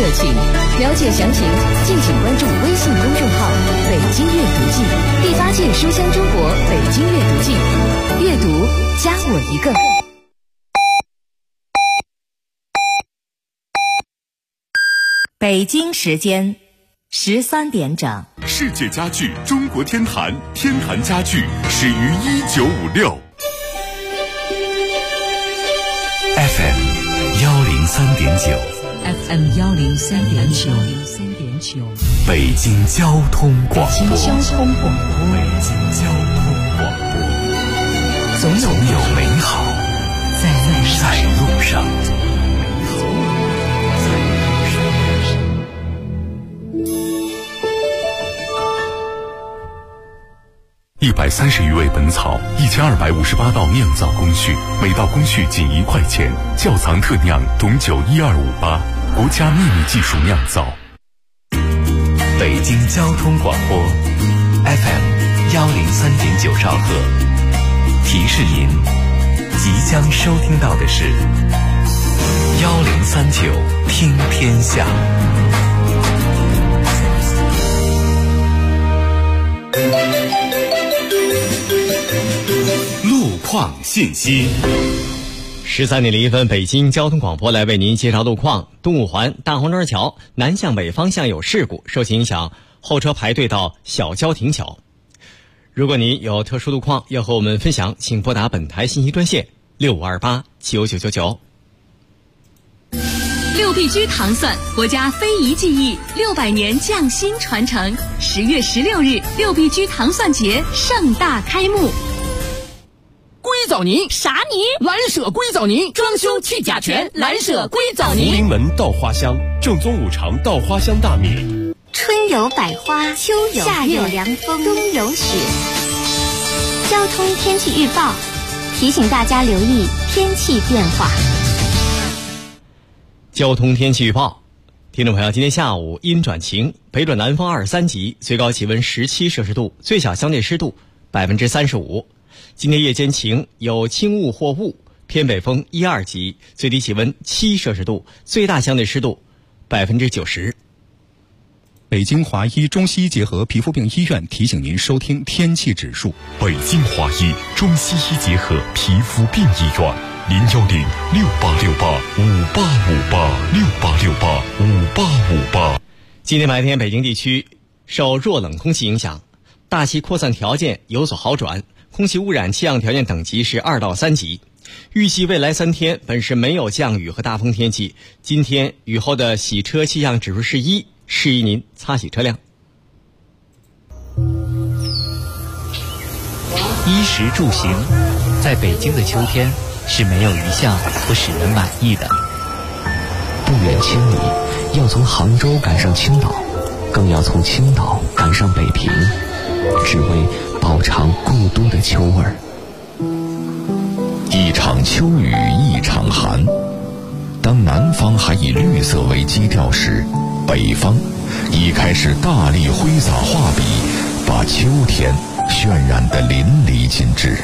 热情。了解详情，敬请关注微信公众号“北京阅读季”，第8届书香中国北京阅读季，阅读加我一个。 北京时间13点整。 世界家具中国天坛，天坛家具始于1956。 FM 103.9 FM 103.9， 北京交通广播。 北京交通广播。 总有美好在路上。 130余味本草，1258道酿造工序，每道工序仅1块钱。窖藏特酿董酒12588，国家秘密技术酿造。 北京交通广播 FM 103.9兆赫，提示您即将收听到的是1039听天下。 路况信息。 13点01分，北京交通广播来为您介绍路况。东五环大红砖桥南向北方向有事故，受其影响，后车排队到小郊亭桥。如果您有特殊路况要和我们分享，请拨打本台信息专线6528999999。 6必居糖蒜，国家非遗技艺600年匠心传承。10月16日，6必居糖蒜节盛大开幕。 硅藻泥啥泥？ 蓝舍硅藻泥，装修去甲醛，蓝舍硅藻泥。 福临门稻花香，正宗五常稻花香大米。 春有百花，秋有夏有凉风，冬有雪。交通天气预报提醒大家留意天气变化。 交通天气预报，听众朋友，今天下午阴转晴，北转南风2-3级，最高气温17摄氏度，最小相对湿度35%。今天夜间晴，有轻雾或雾，偏北风1-2级，最低气温7摄氏度，最大相对湿度90%。 北京华医中西医结合皮肤病医院提醒您收听天气指数。 北京华医中西医结合皮肤病医院，0106868586858 今天白天北京地区受弱冷空气影响，大气扩散条件有所好转，空气污染气象条件等级是2到3级。预计未来3天本市没有降雨和大风天气。今天雨后的洗车气象指数是1，适宜您擦洗车辆。 衣食住行，在北京的秋天是没有一项不使人满意的。 不远千里，要从杭州赶上青岛，更要从青岛赶上北平，只为饱尝故都的秋味儿。 一场秋雨一场寒，当南方还以绿色为基调时，北方已开始大力挥洒画笔，把秋天渲染得淋漓尽致。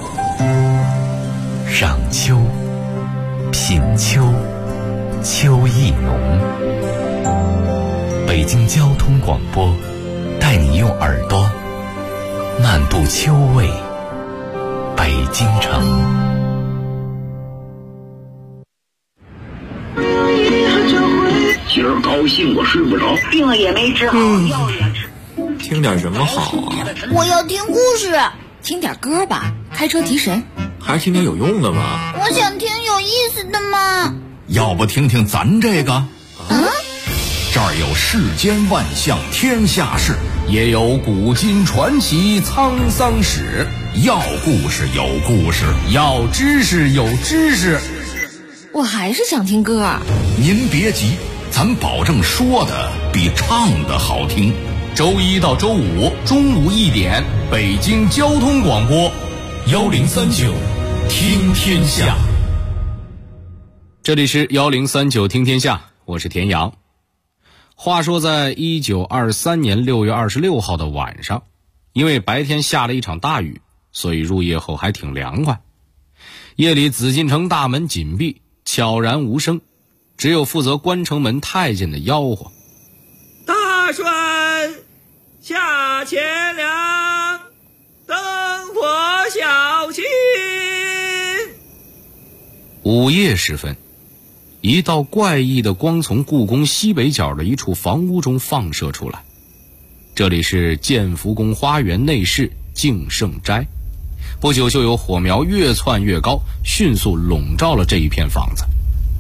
赏秋，品秋，秋意浓。北京交通广播带你用耳朵漫步秋味北京城。 今儿高兴我睡不着， 病了也没治好，药也吃。 听点什么好啊？ 我要听故事。 听点歌吧，开车提神。 还是听点有用的吧。 我想听有意思的嘛。 要不听听咱这个？这儿有世间万象天下事，也有古今传奇沧桑史。要故事有故事，要知识有知识。 我还是想听歌。 您别急，咱保证说的比唱的好听。周1到周5中午1点，北京交通广播1039听天下。 这里是1039听天下，我是田阳。话说在1923年6月26号的晚上，因为白天下了一场大雨，所以入夜后还挺凉快。夜里紫禁城大门紧闭，悄然无声。 只有负责关城门太监的吆喝： 大栓下钱粮，灯火小心。 午夜时分，一道怪异的光从故宫西北角的一处房屋中放射出来。这里是建福宫花园内室敬圣斋，不久就有火苗越窜越高，迅速笼罩了这一片房子。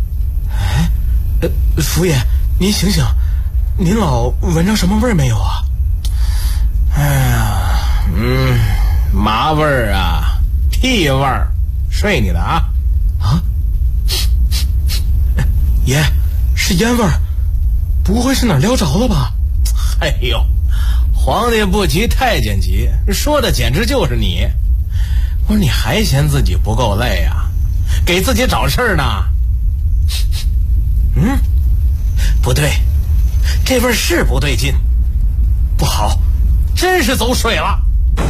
福爷，您醒醒，您老闻着什么味儿没有啊？哎呀，嘛味儿啊，屁味儿，睡你的啊！爷，是烟味儿，不会是哪儿撩着了吧？ 哎呦，皇帝不急太监急，说的简直就是你。我说你还嫌自己不够累啊，给自己找事儿呢。不对，这味儿是不对劲，不好，真是走水了。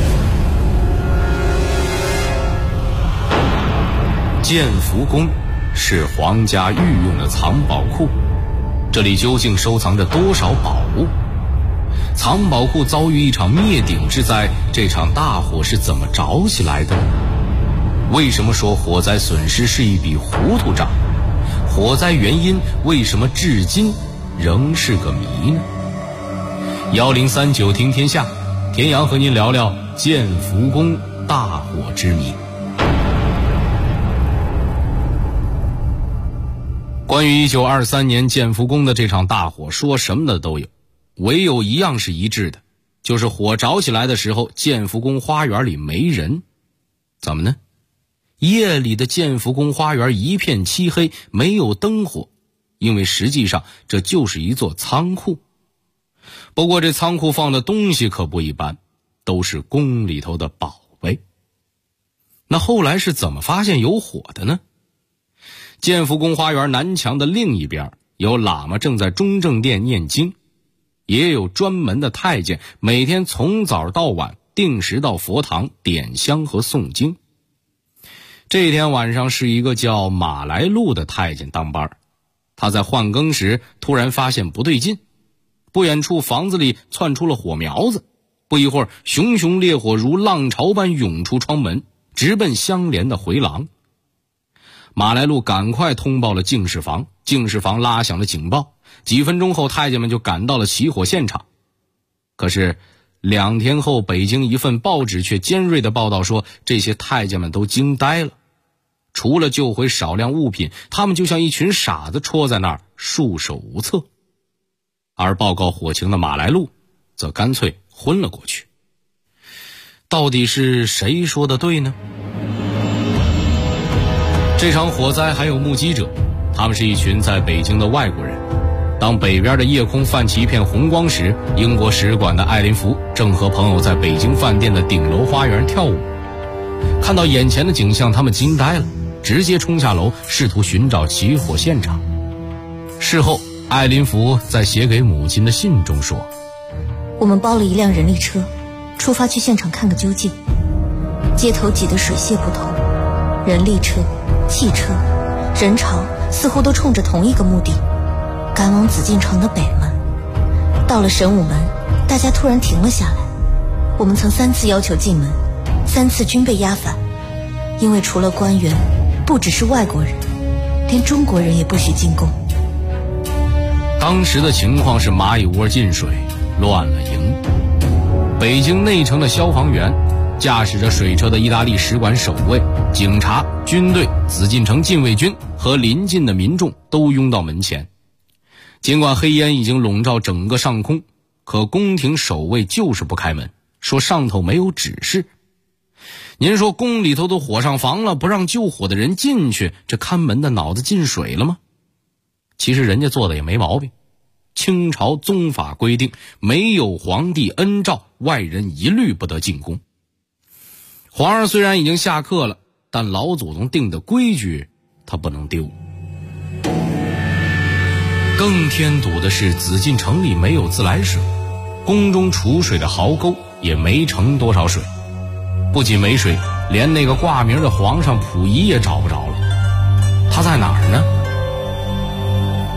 建福宫是皇家御用的藏宝库，这里究竟收藏着多少宝物？藏宝库遭遇一场灭顶之灾，这场大火是怎么着起来的？为什么说火灾损失是一笔糊涂账？火灾原因为什么至今仍是个谜呢？1039听天下，田阳和您聊聊建福宫大火之谜。关于1923年建福宫的这场大火，说什么的都有，唯有一样是一致的，就是火着起来的时候，建福宫花园里没人。怎么呢？夜里的建福宫花园一片漆黑，没有灯火，因为实际上这就是一座仓库。不过这仓库放的东西可不一般，都是宫里头的宝贝。那后来是怎么发现有火的呢？建福宫花园南墙的另一边，有喇嘛正在中正殿念经，也有专门的太监每天从早到晚定时到佛堂点香和诵经。这天晚上是一个叫马来禄的太监当班，他在换更时突然发现不对劲，不远处房子里窜出了火苗子，不一会儿熊熊烈火如浪潮般涌出窗门，直奔相连的回廊。马来禄赶快通报了警示房，警示房拉响了警报，几分钟后太监们就赶到了起火现场。可是2天后，北京一份报纸却尖锐地报道说，这些太监们都惊呆了，除了救回少量物品，他们就像一群傻子戳在那儿束手无策。而报告火情的马来禄则干脆昏了过去。到底是谁说的对呢？这场火灾还有目击者，他们是一群在北京的外国人。当北边的夜空泛起一片红光时，英国使馆的艾林福正和朋友在北京饭店的顶楼花园跳舞。看到眼前的景象，他们惊呆了，直接冲下楼试图寻找起火现场。事后艾林福在写给母亲的信中说， 我们包了一辆人力车，出发去现场看个究竟。街头挤得水泄不通，人力车、汽车、人潮似乎都冲着同一个目的，赶往紫禁城的北门。到了神武门，大家突然停了下来。我们曾3次要求进门，3次均被押返，因为除了官员，不只是外国人，连中国人也不许进宫。 当时的情况是蚂蚁窝进水，乱了营。北京内城的消防员、驾驶着水车的意大利使馆守卫、警察、军队、紫禁城禁卫军和邻近的民众都拥到门前。尽管黑烟已经笼罩整个上空，可宫廷守卫就是不开门，说上头没有指示。您说宫里头都火上房了，不让救火的人进去，这看门的脑子进水了吗？其实人家做的也没毛病。清朝宗法规定，没有皇帝恩诏，外人一律不得进宫。皇上虽然已经下课了，但老祖宗定的规矩他不能丢。更添堵的是，紫禁城里没有自来水，宫中储水的壕沟也没盛多少水。不仅没水，连那个挂名的皇上溥仪也找不着了。他在哪儿呢？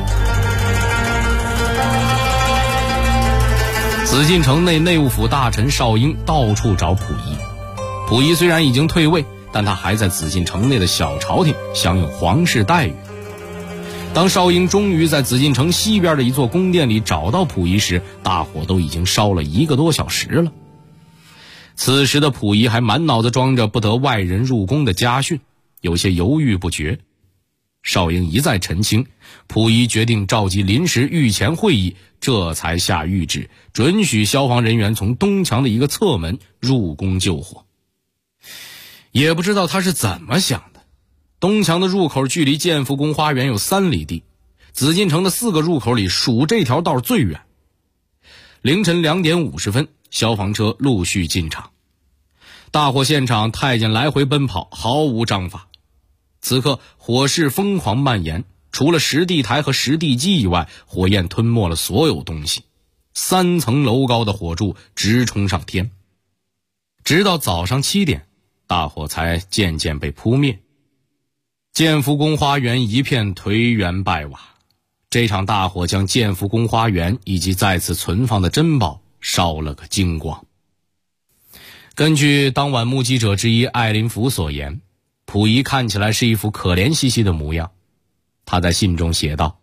紫禁城内内务府大臣邵英到处找溥仪。溥仪虽然已经退位，但他还在紫禁城内的小朝廷享有皇室待遇。当邵英终于在紫禁城西边的一座宫殿里找到溥仪时，大火都已经烧了1个多小时了。此时的溥仪还满脑子装着不得外人入宫的家训，有些犹豫不决。邵英一再澄清，溥仪决定召集临时御前会议，这才下谕旨，准许消防人员从东墙的一个侧门入宫救火。也不知道他是怎么想的，东墙的入口距离建福宫花园有3里地，紫禁城的4个入口里数这条道最远。凌晨2点50分，消防车陆续进场。大火现场，太监来回奔跑，毫无章法。此刻火势疯狂蔓延，除了石地台和石地基以外，火焰吞没了所有东西，3层楼高的火柱直冲上天。直到早上7点，大火才渐渐被扑灭。建福宫花园一片颓垣败瓦，这场大火将建福宫花园以及在此存放的珍宝烧了个精光。根据当晚目击者之一艾林福所言，溥仪看起来是一副可怜兮兮的模样。他在信中写道：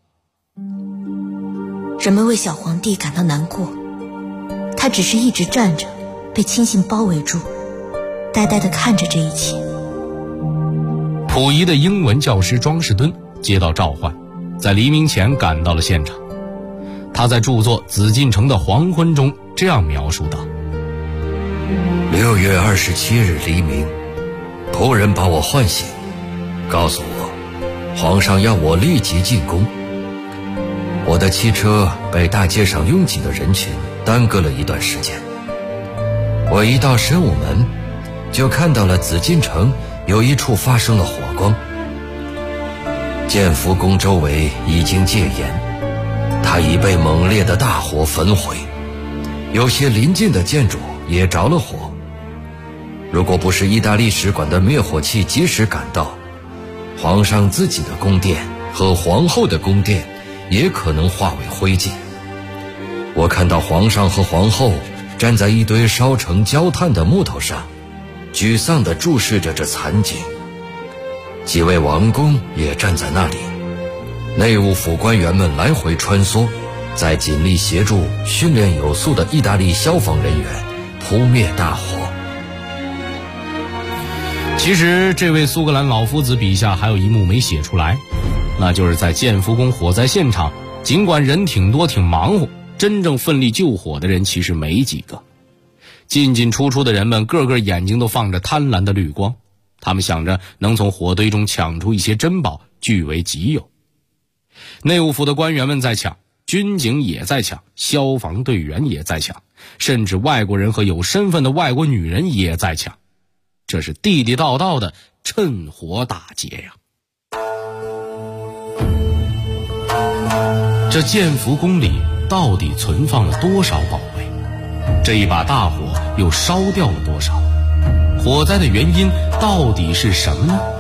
人们为小皇帝感到难过，他只是一直站着，被亲信包围住，呆呆地看着这一切。 溥仪的英文教师庄士敦接到召唤，在黎明前赶到了现场。他在著作《紫禁城的黄昏》中这样描述道 ：6月27日黎明，仆人把我唤醒，告诉我皇上要我立即进宫。我的汽车被大街上拥挤的人群耽搁了一段时间。我一到神武门，就看到了紫禁城有一处发生了火光。建福宫周围已经戒严，它已被猛烈的大火焚毁，有些临近的建筑也着了火。如果不是意大利使馆的灭火器及时赶到，皇上自己的宫殿和皇后的宫殿也可能化为灰烬。我看到皇上和皇后站在一堆烧成焦炭的木头上，沮丧地注视着这惨景。几位王公也站在那里，内务府官员们来回穿梭，在尽力协助训练有素的意大利消防人员扑灭大火。 其实这位苏格兰老夫子笔下还有一幕没写出来，那就是在建福宫火灾现场，尽管人挺多挺忙活，真正奋力救火的人其实没几个。进进出出的人们个个眼睛都放着贪婪的绿光，他们想着能从火堆中抢出一些珍宝据为己有。内务府的官员们在抢，军警也在抢，消防队员也在抢，甚至外国人和有身份的外国女人也在抢。这是地地道道的趁火打劫呀！这建福宫里到底存放了多少宝贝？这一把大火又烧掉了多少？火灾的原因到底是什么呢？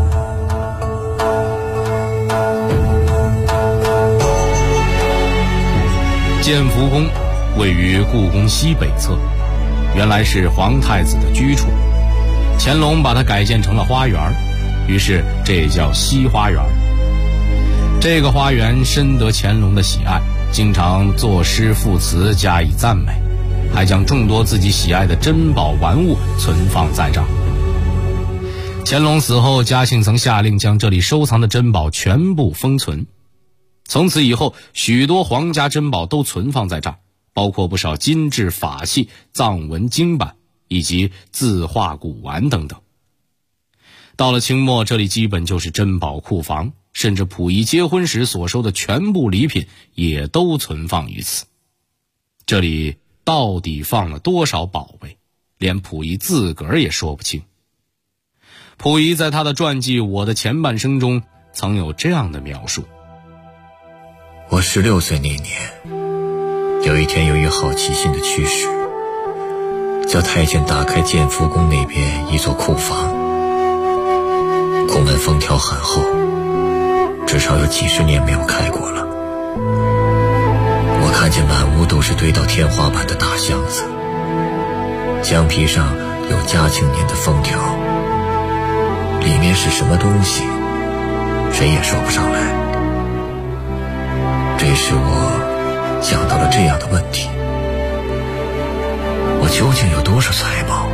建福宫位于故宫西北侧，原来是皇太子的居处。乾隆把它改建成了花园，于是这也叫西花园。这个花园深得乾隆的喜爱，经常作诗赋词加以赞美，还将众多自己喜爱的珍宝玩物存放在这儿。乾隆死后，嘉庆曾下令将这里收藏的珍宝全部封存。从此以后，许多皇家珍宝都存放在这儿，包括不少金制法器、藏文经版以及字画古玩等等。到了清末，这里基本就是珍宝库房，甚至溥仪结婚时所收的全部礼品也都存放于此。这里到底放了多少宝贝，连溥仪自个儿也说不清。溥仪在他的传记《我的前半生》中曾有这样的描述： 我16岁那年，有一天由于好奇心的驱使，叫太监打开建福宫那边一座库房，宫门封条很厚，至少有几十年没有开过了。我看看见满屋都是堆到天花板的大箱子，箱皮上有嘉庆年的封条，里面是什么东西，谁也说不上来。这时我想到了这样的问题：我究竟有多少财宝？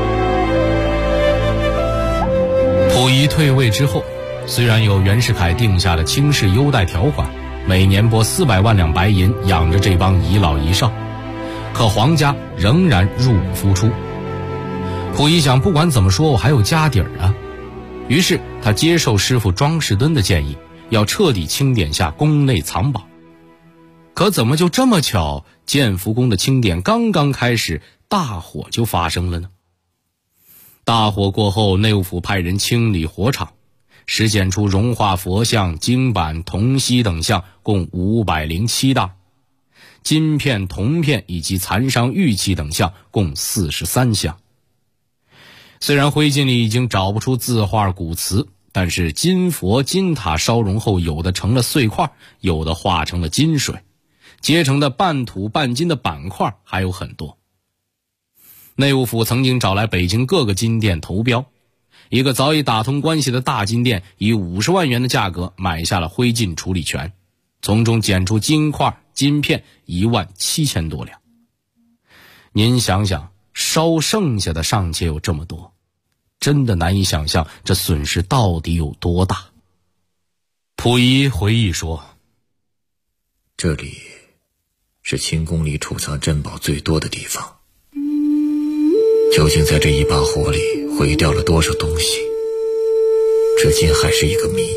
溥仪退位之后，虽然有袁世凯定下的清室优待条款，每年拨400万两白银养着这帮遗老遗少，可皇家仍然入不敷出。溥仪想，不管怎么说我还有家底儿啊，于是他接受师傅庄士敦的建议，要彻底清点下宫内藏宝。可怎么就这么巧，建福宫的清点刚刚开始，大火就发生了呢？大火过后，内务府派人清理火场，实检出融化佛像、经板、铜锡等项共507大，金片、铜片以及残伤玉器等项共43项。虽然灰烬里已经找不出字画古瓷，但是金佛、金塔烧融后，有的成了碎块，有的化成了金水，结成的半土半金的板块还有很多。内务府曾经找来北京各个金店投标，一个早已打通关系的大金店以50万元的价格买下了灰烬处理权，从中检出金块、金片17000多两。您想想，烧剩下的尚且有这么多，真的难以想象这损失到底有多大。溥仪回忆说， 这里是清宫里储藏珍宝最多的地方，究竟在这一把火里毁掉了多少东西，至今还是一个谜。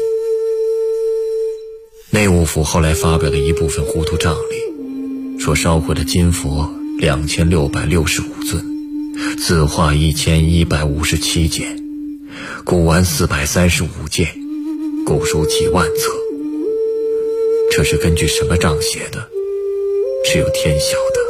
内务府后来发表的一部分糊涂账里说，烧毁了金佛2665尊，字画1157件，古玩435件，古书几万册。这是根据什么账写的，只有天晓得。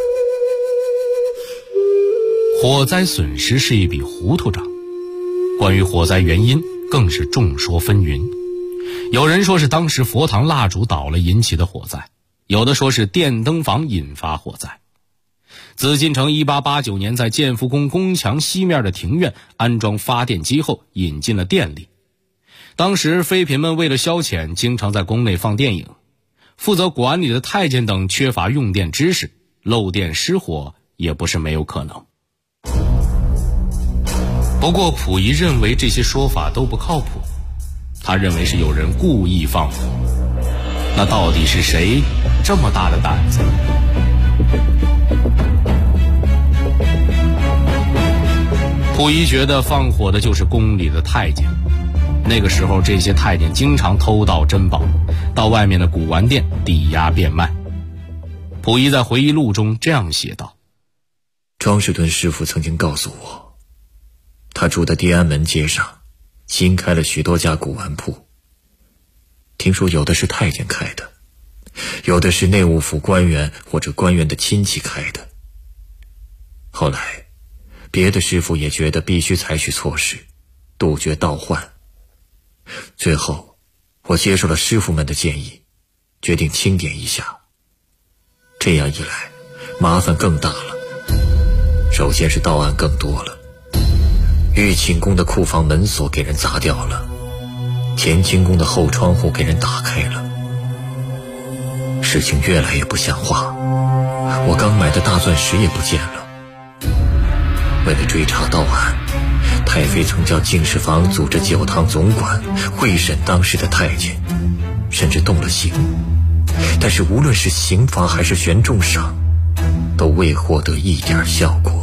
火灾损失是一笔糊涂账，关于火灾原因更是众说纷纭。有人说是当时佛堂蜡烛倒了引起的火灾，有的说是电灯房引发火灾。紫禁城1889年在建福宫宫墙西面的庭院安装发电机后，引进了电力。当时妃嫔们为了消遣，经常在宫内放电影，负责管理的太监等缺乏用电知识，漏电失火也不是没有可能。不过溥仪认为这些说法都不靠谱，他认为是有人故意放火。那到底是谁这么大的胆子？溥仪觉得放火的就是宫里的太监，那个时候这些太监经常偷盗珍宝，到外面的古玩店抵押变卖。溥仪在回忆录中这样写道， 庄士敦师傅曾经告诉我，他住的地安门街上新开了许多家古玩铺，听说有的是太监开的，有的是内务府官员或者官员的亲戚开的。后来别的师傅也觉得必须采取措施，杜绝盗换。最后我接受了师傅们的建议，决定清点一下。这样一来麻烦更大了，首先是盗案更多了，玉清宫的库房门锁给人砸掉了，乾清宫的后窗户给人打开了。事情越来越不像话，我刚买的大钻石也不见了。为了追查盗案，太妃曾叫敬事房组织9堂总管会审当时的太监，甚至动了刑，但是无论是刑罚还是悬重赏，都未获得一点效果。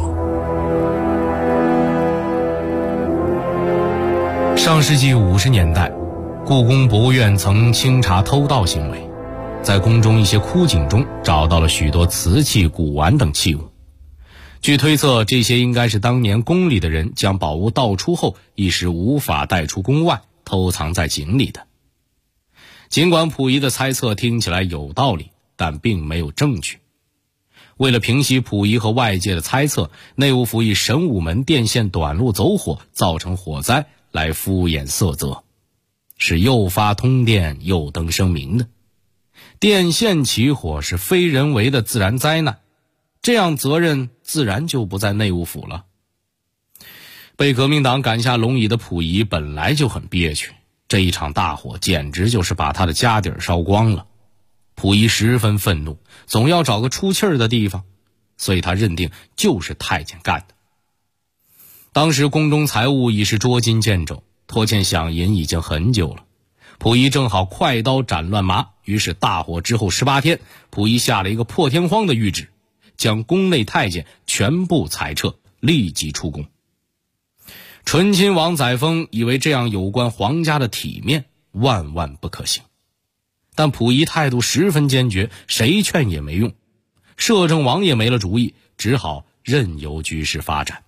上世纪50年代，故宫博物院曾清查偷盗行为，在宫中一些枯井中找到了许多瓷器、古玩等器物。据推测，这些应该是当年宫里的人将宝物盗出后，一时无法带出宫外，偷藏在井里的。尽管溥仪的猜测听起来有道理，但并没有证据。为了平息溥仪和外界的猜测，内务府以神武门电线短路走火，造成火灾来敷衍塞责，是又发通电又登声明的。 电线起火是非人为的自然灾难，这样责任自然就不在内务府了。被革命党赶下龙椅的溥仪本来就很憋屈，这一场大火简直就是把他的家底烧光了。溥仪十分愤怒，总要找个出气儿的地方，所以他认定就是太监干的。当时宫中财务已是捉襟见肘，拖欠饷银已经很久了。溥仪正好快刀斩乱麻，于是大火之后18天，溥仪下了一个破天荒的谕旨，将宫内太监全部裁撤，立即出宫。醇亲王载沣以为这样有关皇家的体面，万万不可行。但溥仪态度十分坚决，谁劝也没用。摄政王也没了主意，只好任由局势发展。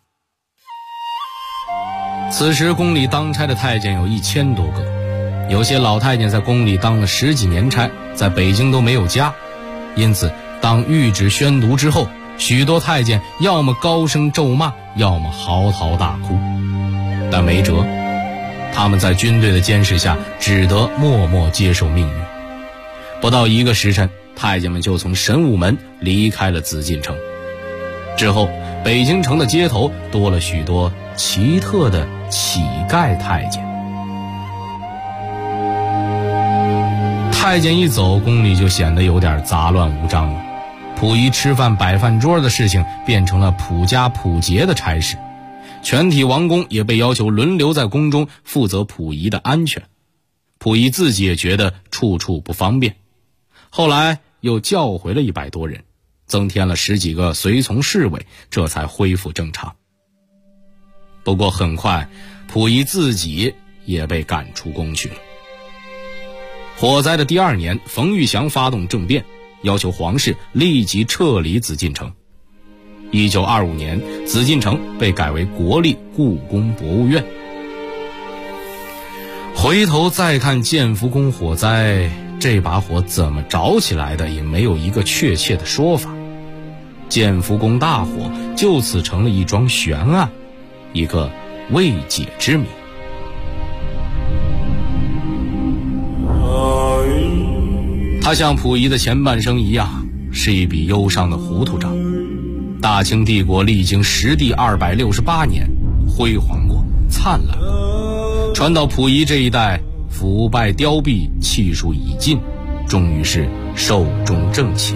此时宫里当差的太监有1000多个，有些老太监在宫里当了10几年差，在北京都没有家，因此当谕旨宣读之后，许多太监要么高声咒骂，要么嚎啕大哭。但没辙，他们在军队的监视下只得默默接受命运。不到1个时辰，太监们就从神武门离开了紫禁城。之后，北京城的街头多了许多奇特的乞丐太监。太监一走，宫里就显得有点杂乱无章了。溥仪吃饭摆饭桌的事情变成了溥家溥节的差事，全体王公也被要求轮流在宫中负责溥仪的安全。溥仪自己也觉得处处不方便，后来又叫回了100多人，增添了10几个随从侍卫，这才恢复正常。不过很快，溥仪自己也被赶出宫去了。火灾的第2年，冯玉祥发动政变，要求皇室立即撤离紫禁城。1925年，紫禁城被改为国立故宫博物院。回头再看建福宫火灾，这把火怎么着起来的也没有一个确切的说法。建福宫大火就此成了一桩悬案，一个未解之谜。它像溥仪的前半生一样，是一笔忧伤的糊涂账。大清帝国历经10帝268年，辉煌过，灿烂过，传到溥仪这一代，腐败凋敝，气数已尽，终于是寿终正寝。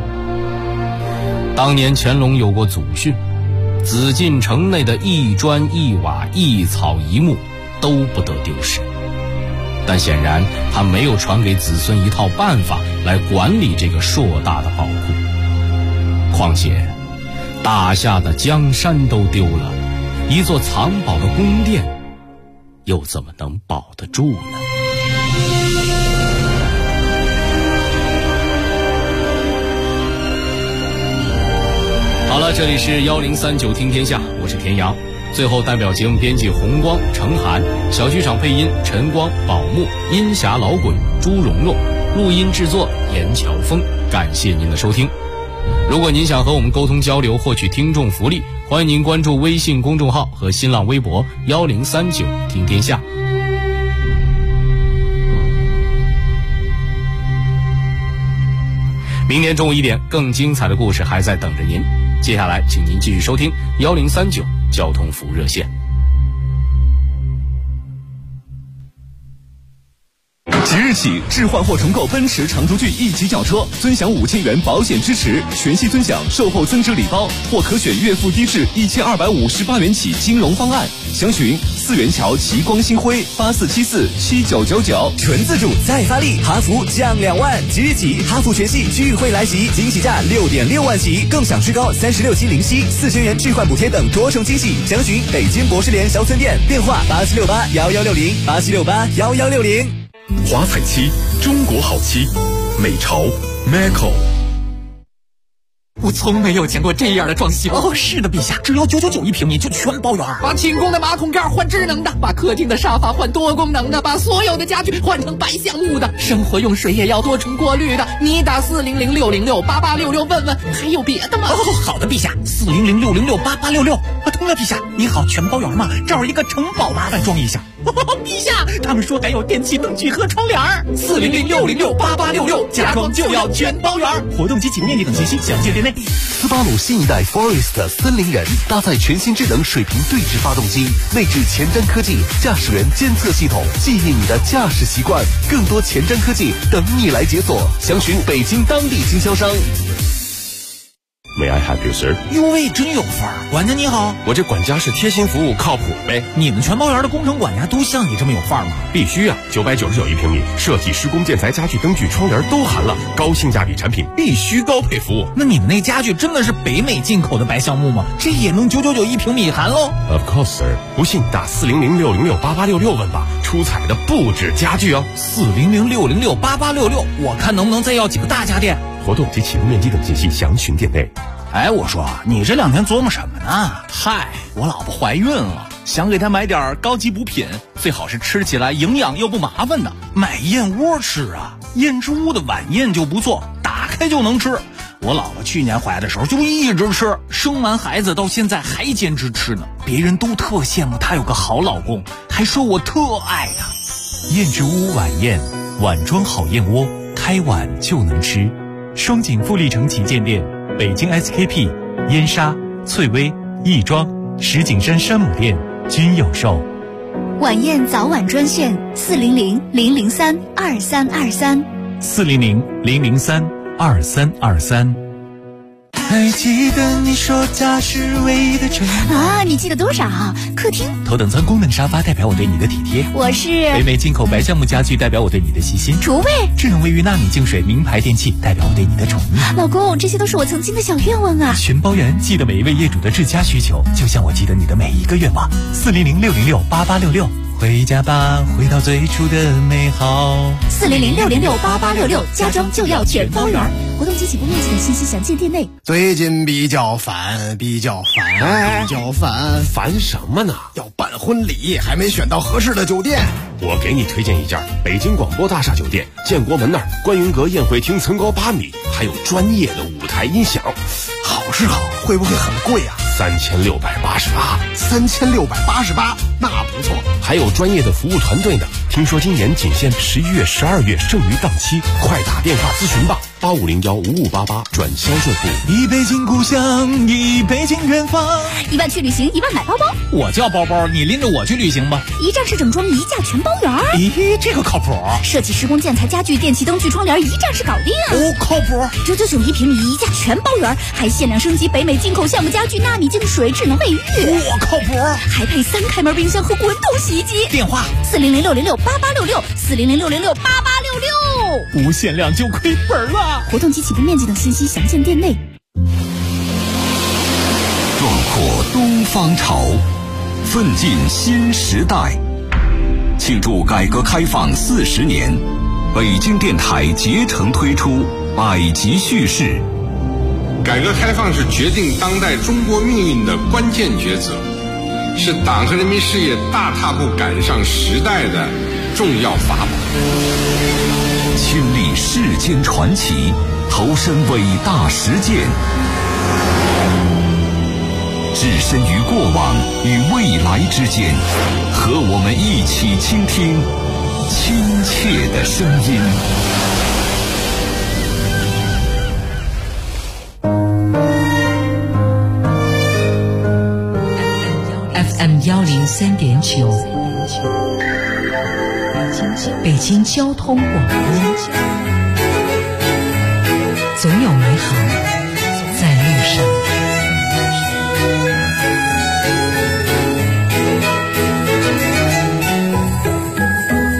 当年乾隆有过祖训，紫禁城内的一砖一瓦一草一木都不得丢失，但显然他没有传给子孙一套办法来管理这个硕大的宝库。况且大夏的江山都丢了，一座藏宝的宫殿又怎么能保得住呢？好了，这里是1039听天下，我是田阳。最后代表节目编辑红光、程涵，小剧场配音陈光、宝木，音匣老鬼朱蓉蓉，录音制作严乔峰。感谢您的收听。如果您想和我们沟通交流，获取听众福利，欢迎您关注微信公众号和新浪微博1039听天下。明天中午1点，更精彩的故事还在等着您。接下来请您继续收听1039交通服务热线。 即日起，置换或重购奔驰长途骏1级轿车，尊享5000元保险支持，全系尊享售后增值礼包，或可选月付低至1258元起金融方案。详询4元桥奇光星辉84747999。 纯自主再发力，哈弗降2万，即日起哈弗全系聚会来袭，惊喜价6.6万起，更享最高36期零息，4000元置换补贴等多重惊喜。详询北京博士联小村店，电话87681160，87681160。 华彩漆，中国好漆，美潮 Macco。 我从没有见过这样的装修哦！是的，陛下，只要999一平米就全包圆。把寝宫的马桶盖换智能的，把客厅的沙发换多功能的，把所有的家具换成白橡木的，生活用水也要多重过滤的。你打40060688866问问，还有别的吗？哦，好的，陛下，40060688866。通了，陛下，你好，全包圆嘛？这儿一个城堡，麻烦装一下。 陛下，他们说还有电器灯具和窗帘，400-606-8866，家装就要全包圆。活动及起步面积等信息详见店内。 斯巴鲁新一代 Forest 森林人搭载全新智能水平对置发动机，内置前瞻科技驾驶员监测系统，记忆你的驾驶习惯。更多前瞻科技等你来解锁，详询北京当地经销商。 May I help you, sir？ 哟喂，真有范儿！管家你好， 我这管家是贴心服务，靠谱呗。 你们全包园的工程管家都像你这么有范儿吗？ 必须啊！999一平米，设计、施工、建材、家具、灯具、窗帘都含了，高性价比产品，必须高配服务。 那你们那家具真的是北美进口的白橡木吗？这也能999一平米含喽 ？Of course, sir。不信打400-606-8866问吧，出彩的不止家具哦。 400-606-8866，我看能不能再要几个大家电。 活动及起步面积等信息详询店内。 哎，我说你这2天琢磨什么呢？嗨，我老婆怀孕了，想给她买点高级补品，最好是吃起来营养又不麻烦的。买燕窝吃啊，燕之屋的晚宴就不错，打开就能吃。我老婆去年怀的时候就一直吃，生完孩子到现在还坚持吃呢。别人都特羡慕她有个好老公，还说我特爱她。 燕之屋晚宴，碗装好燕窝，开碗就能吃。双井富力城旗舰店、北京 SKP、燕莎、翠微、亦庄、石景山山姆店均有售。 晚宴早晚专线400-003-2323。 400-003-2323。 还记得你说家是唯一的承诺啊？你记得多少？客厅头等舱功能沙发代表我对你的体贴， 我是北美进口白橡木家具代表我对你的细心， 厨卫智能卫浴纳米净水名牌电器代表我对你的宠溺。 老公，这些都是我曾经的小愿望啊！ 全包圆，记得每一位业主的至佳需求，就像我记得你的每一个愿望。400-606-8866，回家吧，回到最初的美好。 400-606-8866，家装就要全包圆。活动及起步面积等信息详见店内。 最近比较烦， 烦什么呢？ 要办婚礼，还没选到合适的酒店。 我给你推荐一家北京广播大厦酒店，建国门那儿观云阁宴会厅层高8米，还有专业的舞台音响。 好是好，会不会很贵啊？3688，那不错。 还有专业的服务团队呢。听说今年仅限11月、12月剩余档期，快打电话咨询吧。8501-5588转销售部。 一北京故乡，一北京远方。 1万去旅行，1万买包包。 我叫包包，你拎着我去旅行吧。 一站式整装，一价全包圆。 咦，这个靠谱。 设计、施工、建材、家具、电器、灯具、窗帘，一站式搞定。 哦，靠谱。 999一平米，一价全包圆，还限量升级北美进口橡木家具、纳米净水、智能卫浴。 我靠谱。 还配3开门冰箱和滚筒洗衣机。 电话 400-606-8866，400-606-8866。 不限量就亏本了。 活动及起步面积等信息详见店内。 壮阔东方潮，奋进新时代。庆祝改革开放40年，北京电台竭诚推出百集叙事。 改革开放是决定当代中国命运的关键抉择，是党和人民事业大踏步赶上时代的重要法宝。 亲历世间传奇，投身伟大实践，置身于过往与未来之间，和我们一起倾听亲切的声音。 FM103.9，北京交通广播，总有美好